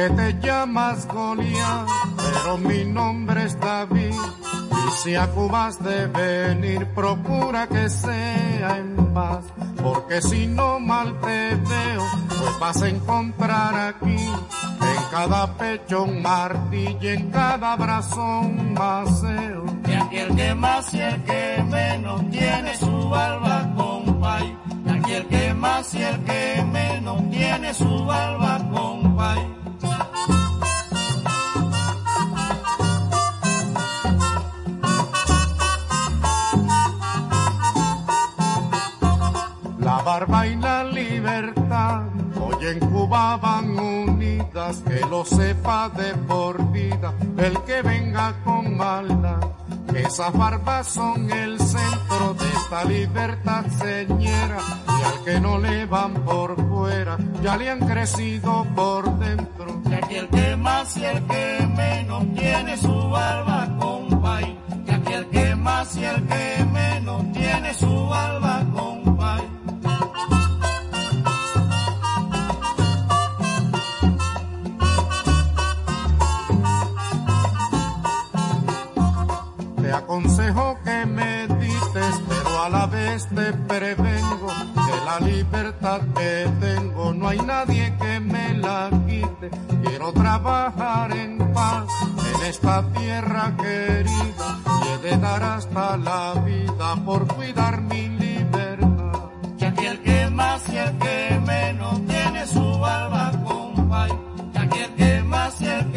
que te llamas Goliat, pero mi nombre es David. Y si a Cuba has de venir, procura que sea en paz, porque si no mal te veo, pues vas a encontrar aquí en cada pecho un martillo, en cada brazo un maceo. Y aquí el que más y el que menos tiene su barba, compay. Y aquí el que más y el que menos tiene su barba, compay. La barba y la libertad hoy en Cuba van unidas, que lo sepa de por vida el que venga con maldad. Esas barbas son el centro de esta libertad señera, y al que no le van por fuera ya le han crecido por dentro. Y aquí el que más y el que menos tiene su barba, compay. Y aquí el que más y el que menos tiene su barba, compay. Te aconsejo que medites, pero a la vez te prevengo que la libertad que tengo no hay nadie que me la quite. Quiero trabajar en paz en esta tierra querida y he de dar hasta la vida por cuidar mi libertad. Y aquí el que más y el que menos tiene su barba, compay. Y aquí el que más y el que